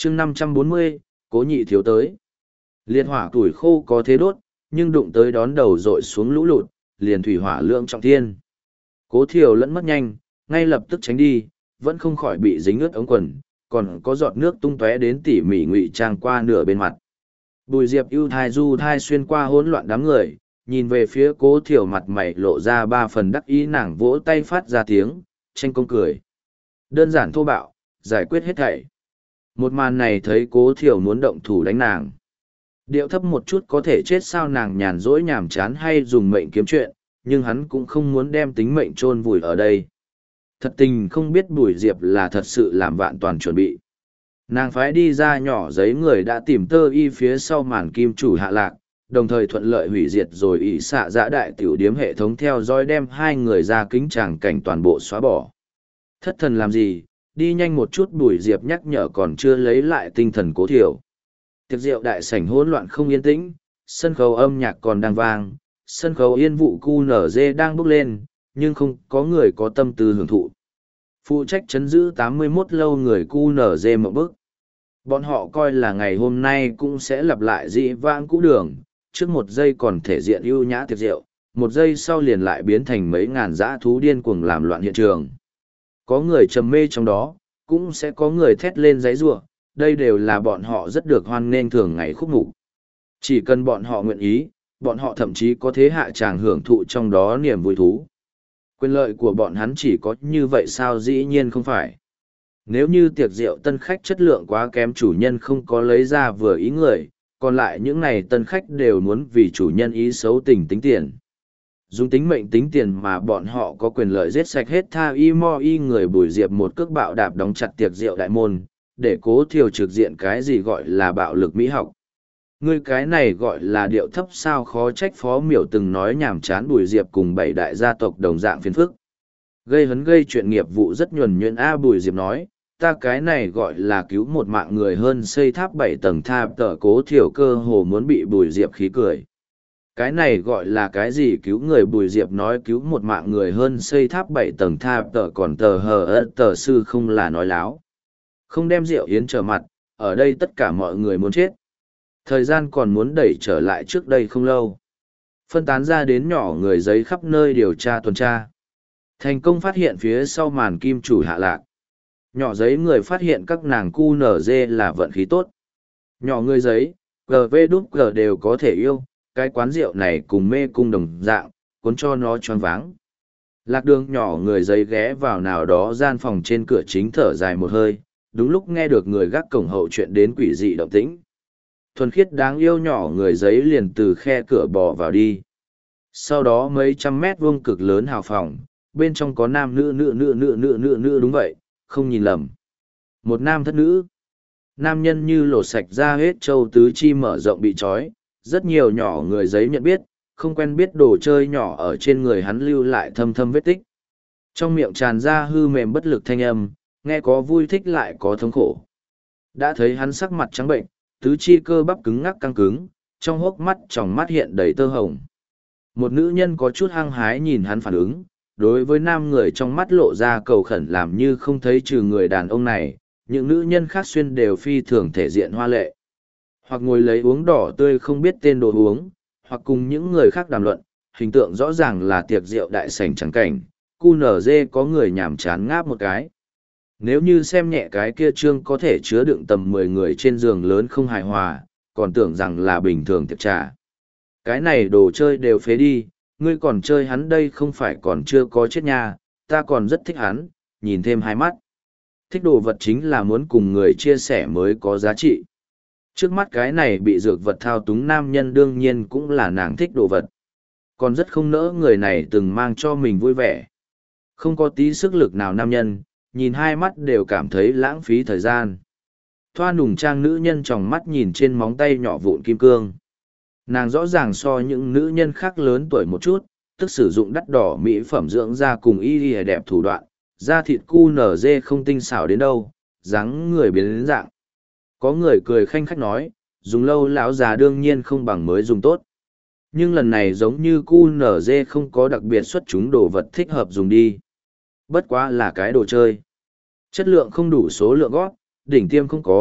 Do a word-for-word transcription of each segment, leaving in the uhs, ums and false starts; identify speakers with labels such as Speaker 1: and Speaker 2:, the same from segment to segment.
Speaker 1: chương năm trăm bốn mươi, cố nhị thiếu tới. Liệt hỏa tuổi khô có thế đốt, nhưng đụng tới đón đầu dội xuống lũ lụt, liền thủy hỏa lượng trọng thiên. Cố thiều lẫn mất nhanh, ngay lập tức tránh đi, vẫn không khỏi bị dính ướt ống quần, còn có giọt nước tung tóe đến tỉ mỉ ngụy trang qua nửa bên mặt. Bùi Diệp ưu thai du thai xuyên qua hỗn loạn đám người, nhìn về phía cố thiểu mặt mày lộ ra ba phần đắc ý, nàng vỗ tay phát ra tiếng, tranh công cười. Đơn giản thô bạo, giải quyết hết thảy. Một màn này thấy cố thiểu muốn động thủ đánh nàng. Điệu thấp một chút có thể chết sao, nàng nhàn rỗi nhàm chán hay dùng mệnh kiếm chuyện, nhưng hắn cũng không muốn đem tính mệnh chôn vùi ở đây. Thật tình không biết Bùi Diệp là thật sự làm vạn toàn chuẩn bị. Nàng phái đi ra nhỏ giấy người đã tìm tơ y phía sau màn kim chủ hạ lạc, đồng thời thuận lợi hủy diệt rồi ỷ xạ giã đại tiểu điếm hệ thống theo dõi đem hai người ra kính tràng cảnh toàn bộ xóa bỏ. Thất thần làm gì, đi nhanh một chút, Bùi Diệp nhắc nhở còn chưa lấy lại tinh thần cố thiểu. Tiệc rượu đại sảnh hỗn loạn không yên tĩnh, sân khấu âm nhạc còn đang vang, sân khấu yên vụ cu nở dê đang bốc lên, nhưng không có người có tâm tư hưởng thụ. Phụ trách chấn giữ tám mươi mốt lâu người cu nở dê một bức. Bọn họ coi là ngày hôm nay cũng sẽ lặp lại dị vãng cũ đường, trước một giây còn thể diện ưu nhã tiệc rượu, một giây sau liền lại biến thành mấy ngàn dã thú điên cuồng làm loạn hiện trường. Có người trầm mê trong đó, cũng sẽ có người thét lên giấy rủa, đây đều là bọn họ rất được hoan nghênh thường ngày khúc mục. Chỉ cần bọn họ nguyện ý, bọn họ thậm chí có thế hạ tràng hưởng thụ trong đó niềm vui thú. Quyền lợi của bọn hắn chỉ có như vậy sao? Dĩ nhiên không phải. Nếu như tiệc rượu tân khách chất lượng quá kém, chủ nhân không có lấy ra vừa ý người, còn lại những này tân khách đều muốn vì chủ nhân ý xấu tình tính tiền. Dùng tính mệnh tính tiền mà bọn họ có quyền lợi giết sạch hết tha y mo y người. Bùi Diệp một cước bạo đạp đóng chặt tiệc rượu đại môn, để cố thiều trực diện cái gì gọi là bạo lực mỹ học. Ngươi cái này gọi là điệu thấp sao? Khó trách Phó Miểu từng nói nhàm chán. Bùi Diệp cùng bảy đại gia tộc đồng dạng phiền phức. Gây hấn gây chuyện nghiệp vụ rất nhuần nhuyễn a. Bùi Diệp nói, ta cái này gọi là cứu một mạng người hơn xây tháp bảy tầng tháp tờ. Cố thiểu cơ hồ muốn bị Bùi Diệp khí cười. Cái này gọi là cái gì cứu người? Bùi Diệp nói cứu một mạng người hơn xây tháp bảy tầng tháp tờ, còn tờ hờ ơ tờ sư không là nói láo. Không đem rượu yến trở mặt, ở đây tất cả mọi người muốn chết. Thời gian còn muốn đẩy trở lại trước đây không lâu. Phân tán ra đến nhỏ người giấy khắp nơi điều tra tuần tra. Thành công phát hiện phía sau màn kim chủ hạ lạc. Nhỏ giấy người phát hiện các nàng cu nở dê là vận khí tốt. Nhỏ người giấy, gờ vê đúp gờ đều có thể yêu, cái quán rượu này cùng mê cung đồng dạng, cuốn cho nó choáng váng. Lạc đường nhỏ người giấy ghé vào nào đó gian phòng trên cửa chính thở dài một hơi, đúng lúc nghe được người gác cổng hậu chuyện đến quỷ dị động tĩnh. Thuần khiết đáng yêu nhỏ người giấy liền từ khe cửa bò vào đi. Sau đó mấy trăm mét vuông cực lớn hào phòng, bên trong có nam nữ nữ nữ nữ nữ nữ nữ đúng vậy, không nhìn lầm. Một nam thất nữ. Nam nhân như lột sạch ra hết châu tứ chi mở rộng bị trói, rất nhiều nhỏ người giấy nhận biết, không quen biết đồ chơi nhỏ ở trên người hắn lưu lại thâm thâm vết tích. Trong miệng tràn ra hư mềm bất lực thanh âm, nghe có vui thích lại có thống khổ. Đã thấy hắn sắc mặt trắng bệnh, tứ chi cơ bắp cứng ngắc căng cứng, trong hốc mắt tròng mắt hiện đầy tơ hồng. Một nữ nhân có chút hăng hái nhìn hắn phản ứng, đối với nam người trong mắt lộ ra cầu khẩn, làm như không thấy trừ người đàn ông này, những nữ nhân khác xuyên đều phi thường thể diện hoa lệ. Hoặc ngồi lấy uống đỏ tươi không biết tên đồ uống, hoặc cùng những người khác đàm luận, hình tượng rõ ràng là tiệc rượu đại sảnh trắng cảnh, cu nở dê có người nhảm chán ngáp một cái. Nếu như xem nhẹ cái kia trương có thể chứa đựng tầm mười người trên giường lớn không hài hòa, còn tưởng rằng là bình thường tiệc trà. Cái này đồ chơi đều phế đi, ngươi còn chơi hắn đây không phải còn chưa có chết nha, ta còn rất thích hắn, nhìn thêm hai mắt. Thích đồ vật chính là muốn cùng người chia sẻ mới có giá trị. Trước mắt cái này bị dược vật thao túng nam nhân đương nhiên cũng là nàng thích đồ vật. Còn rất không nỡ người này từng mang cho mình vui vẻ. Không có tí sức lực nào nam nhân, nhìn hai mắt đều cảm thấy lãng phí thời gian. Thoa nùng trang nữ nhân tròng mắt nhìn trên móng tay nhỏ vụn kim cương. Nàng rõ ràng so những nữ nhân khác lớn tuổi một chút, tức sử dụng đắt đỏ mỹ phẩm dưỡng da cùng y y đẹp thủ đoạn, da thịt cu nở dê không tinh xảo đến đâu, dáng người biến đến dạng. Có người cười khanh khách nói, dùng lâu lão già đương nhiên không bằng mới dùng tốt. Nhưng lần này giống như cu nở dê không có đặc biệt xuất chúng đồ vật thích hợp dùng đi. Bất quá là cái đồ chơi. Chất lượng không đủ số lượng gót, đỉnh tiêm không có,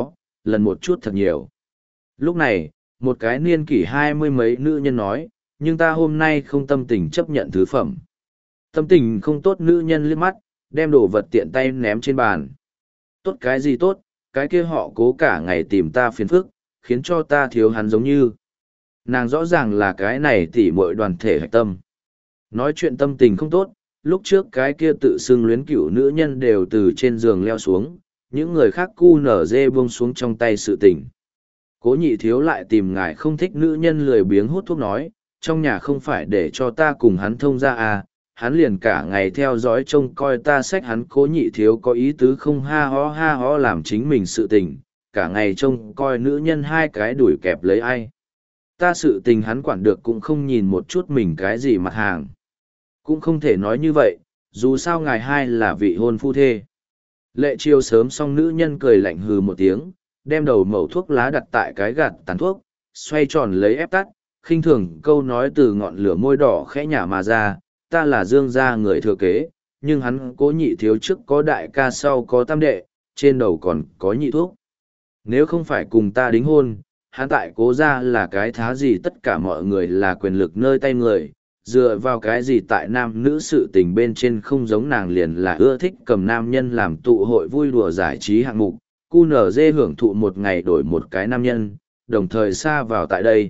Speaker 1: lần một chút thật nhiều. Lúc này, một cái niên kỷ hai mươi mấy nữ nhân nói, nhưng ta hôm nay không tâm tình chấp nhận thứ phẩm. Tâm tình không tốt, nữ nhân liếc mắt, đem đồ vật tiện tay ném trên bàn. Tốt cái gì tốt, cái kia họ cố cả ngày tìm ta phiền phức, khiến cho ta thiếu hắn giống như. Nàng rõ ràng là cái này tỉ muội đoàn thể hạch tâm. Nói chuyện tâm tình không tốt, lúc trước cái kia tự xưng luyến cửu nữ nhân đều từ trên giường leo xuống, những người khác cu nở dê buông xuống trong tay sự tình. Cố nhị thiếu lại tìm ngài không thích nữ nhân lười biếng hút thuốc nói, trong nhà không phải để cho ta cùng hắn thông ra à, hắn liền cả ngày theo dõi trông coi ta xách hắn. Cố nhị thiếu có ý tứ không ha ho ha ho làm chính mình sự tình, cả ngày trông coi nữ nhân hai cái đuổi kẹp lấy ai. Ta sự tình hắn quản được cũng không nhìn một chút mình cái gì mặt hàng. Cũng không thể nói như vậy, dù sao ngài hai là vị hôn phu thê. Lệ chiêu sớm xong, nữ nhân cười lạnh hừ một tiếng, đem đầu mẩu thuốc lá đặt tại cái gạt tàn thuốc, xoay tròn lấy ép tắt, khinh thường câu nói từ ngọn lửa môi đỏ khẽ nhả mà ra, ta là Dương gia người thừa kế, nhưng hắn Cố nhị thiếu trước có đại ca sau có tam đệ, trên đầu còn có nhị thuốc. Nếu không phải cùng ta đính hôn, hắn tại Cố gia là cái thá gì, tất cả mọi người là quyền lực nơi tay người, dựa vào cái gì tại nam nữ sự tình bên trên không giống nàng, liền là ưa thích cầm nam nhân làm tụ hội vui đùa giải trí hạng mục, cu nở dê hưởng thụ một ngày đổi một cái nam nhân, đồng thời xa vào tại đây.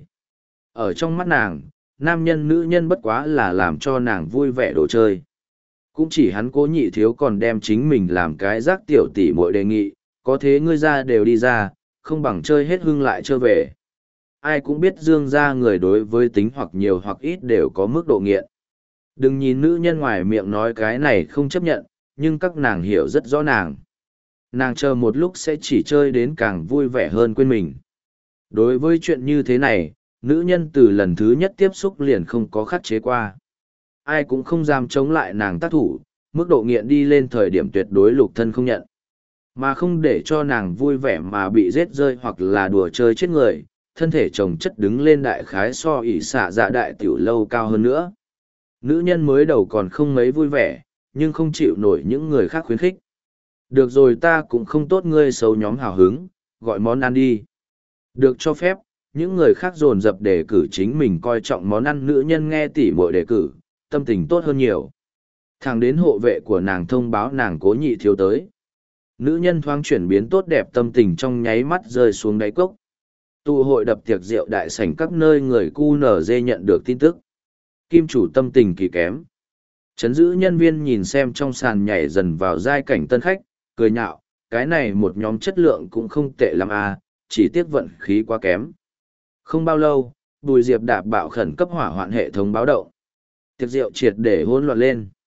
Speaker 1: Ở trong mắt nàng, nam nhân nữ nhân bất quá là làm cho nàng vui vẻ đồ chơi. Cũng chỉ hắn Cố nhị thiếu còn đem chính mình làm cái rác tiểu tỷ muội đề nghị, có thế ngươi ra đều đi ra, không bằng chơi hết hưng lại chơi về. Ai cũng biết Dương gia người đối với tính hoặc nhiều hoặc ít đều có mức độ nghiện. Đừng nhìn nữ nhân ngoài miệng nói cái này không chấp nhận, nhưng các nàng hiểu rất rõ nàng. Nàng chờ một lúc sẽ chỉ chơi đến càng vui vẻ hơn quên mình. Đối với chuyện như thế này, nữ nhân từ lần thứ nhất tiếp xúc liền không có khắc chế qua. Ai cũng không dám chống lại nàng tác thủ, mức độ nghiện đi lên thời điểm tuyệt đối lục thân không nhận. Mà không để cho nàng vui vẻ mà bị giết rơi hoặc là đùa chơi chết người, thân thể chồng chất đứng lên đại khái so ỷ xạ dạ đại tiểu lâu cao hơn nữa. Nữ nhân mới đầu còn không mấy vui vẻ, nhưng không chịu nổi những người khác khuyến khích. Được rồi, ta cũng không tốt ngươi xấu nhóm hào hứng, gọi món ăn đi. Được cho phép, những người khác dồn dập đề cử chính mình coi trọng món ăn. Nữ nhân nghe tỉ muội đề cử, tâm tình tốt hơn nhiều. Thẳng đến hộ vệ của nàng thông báo nàng Cố nhị thiếu tới. Nữ nhân thoáng chuyển biến tốt đẹp, tâm tình trong nháy mắt rơi xuống đáy cốc. Tụ hội đập tiệc rượu đại sảnh các nơi người cu nở dê nhận được tin tức. Kim chủ tâm tình kỳ kém. Chấn giữ nhân viên nhìn xem trong sàn nhảy dần vào giai cảnh tân khách, cười nhạo, cái này một nhóm chất lượng cũng không tệ lắm à, chỉ tiếc vận khí quá kém. Không bao lâu, Bùi Diệp đạp bạo khẩn cấp hỏa hoạn hệ thống báo động. Tiệc rượu triệt để hỗn loạn lên.